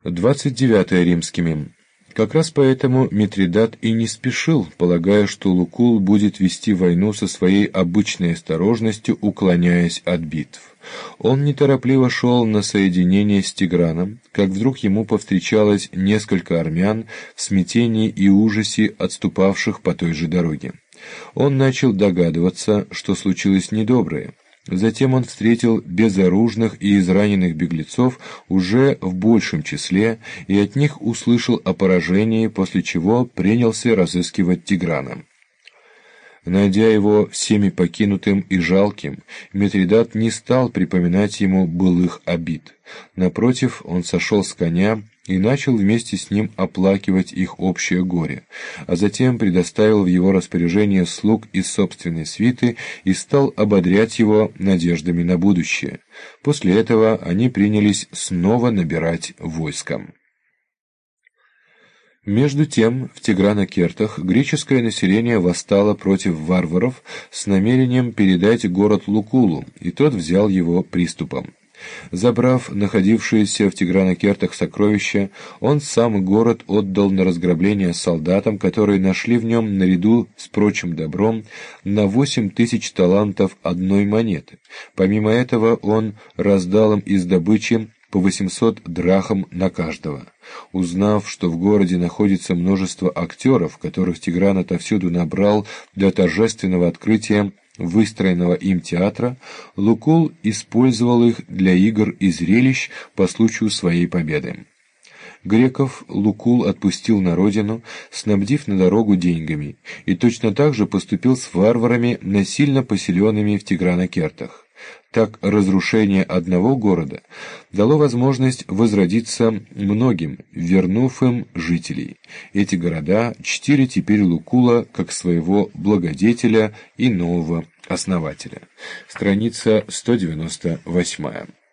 29 римскими. Как раз поэтому Митридат и не спешил, полагая, что Лукул будет вести войну со своей обычной осторожностью, уклоняясь от битв. Он неторопливо шел на соединение с Тиграном, как вдруг ему повстречалось несколько армян в смятении и ужасе, отступавших по той же дороге. Он начал догадываться, что случилось недоброе. Затем он встретил безоружных и израненных беглецов уже в большем числе и от них услышал о поражении, после чего принялся разыскивать Тиграна. Найдя его всеми покинутым и жалким, Митридат не стал припоминать ему былых обид. Напротив, он сошел с коня и начал вместе с ним оплакивать их общее горе, а затем предоставил в его распоряжение слуг из собственной свиты и стал ободрять его надеждами на будущее. После этого они принялись снова набирать войско. Между тем, в Тиграно-Кертах греческое население восстало против варваров с намерением передать город Лукулу, и тот взял его приступом. Забрав находившиеся в Тиграно-Кертах сокровища, он сам город отдал на разграбление солдатам, которые нашли в нем, наряду с прочим добром, на 8000 талантов одной монеты. Помимо этого он раздал им из добычи по 800 драхм на каждого. Узнав, что в городе находится множество актеров, которых Тигран отовсюду набрал для торжественного открытия выстроенного им театра, Лукул использовал их для игр и зрелищ по случаю своей победы. Греков Лукул отпустил на родину, снабдив на дорогу деньгами, и точно так же поступил с варварами, насильно поселенными в Тиграно-Кертах. Так разрушение одного города дало возможность возродиться многим, вернув им жителей. Эти города чтили теперь Лукула как своего благодетеля и нового основателя. Страница 198.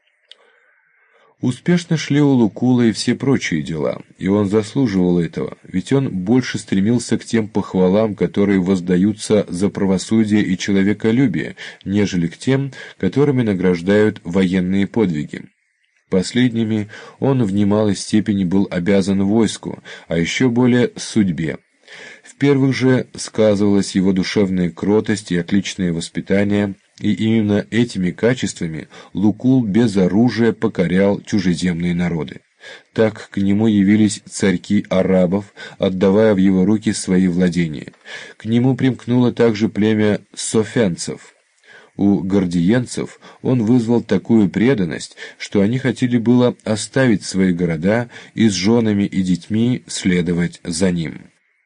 Успешно шли у Лукула и все прочие дела, и он заслуживал этого, ведь он больше стремился к тем похвалам, которые воздаются за правосудие и человеколюбие, нежели к тем, которыми награждают военные подвиги. Последними он в немалой степени был обязан войску, а еще более судьбе. В первых же сказывалась его душевная кротость и отличное воспитание, и именно этими качествами Лукул без оружия покорял чужеземные народы. Так к нему явились царьки арабов, отдавая в его руки свои владения. К нему примкнуло также племя софянцев. У гордиенцев он вызвал такую преданность, что они хотели было оставить свои города и с женами и детьми следовать за ним.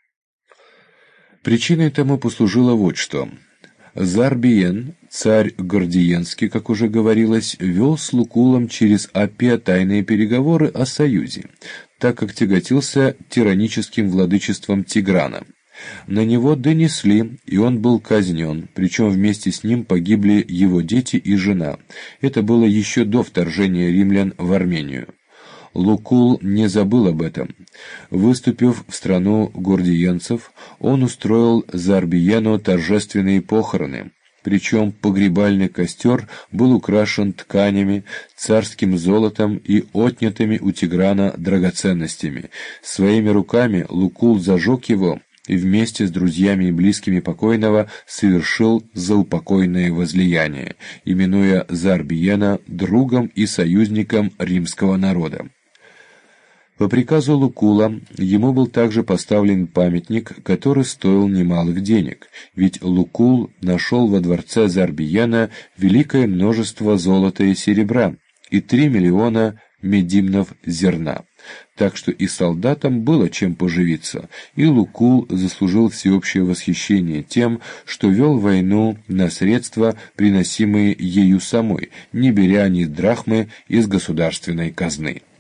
Причиной тому послужило вот что. Зарбиен, царь Гордиенский, как уже говорилось, вел с Лукулом через Аппия тайные переговоры о союзе, так как тяготился тираническим владычеством Тиграна. На него донесли, и он был казнен, причем вместе с ним погибли его дети и жена. Это было еще до вторжения римлян в Армению. Лукул не забыл об этом. Выступив в страну гордиенцев, он устроил Зарбиену торжественные похороны, причем погребальный костер был украшен тканями, царским золотом и отнятыми у Тиграна драгоценностями. Своими руками Лукул зажег его и вместе с друзьями и близкими покойного совершил заупокойное возлияние, именуя Зарбиена другом и союзником римского народа. По приказу Лукула ему был также поставлен памятник, который стоил немалых денег, ведь Лукул нашел во дворце Зарбиена великое множество золота и серебра и 3 миллиона медимнов зерна, так что и солдатам было чем поживиться, и Лукул заслужил всеобщее восхищение тем, что вел войну на средства, приносимые ею самой, не беря ни драхмы из государственной казны.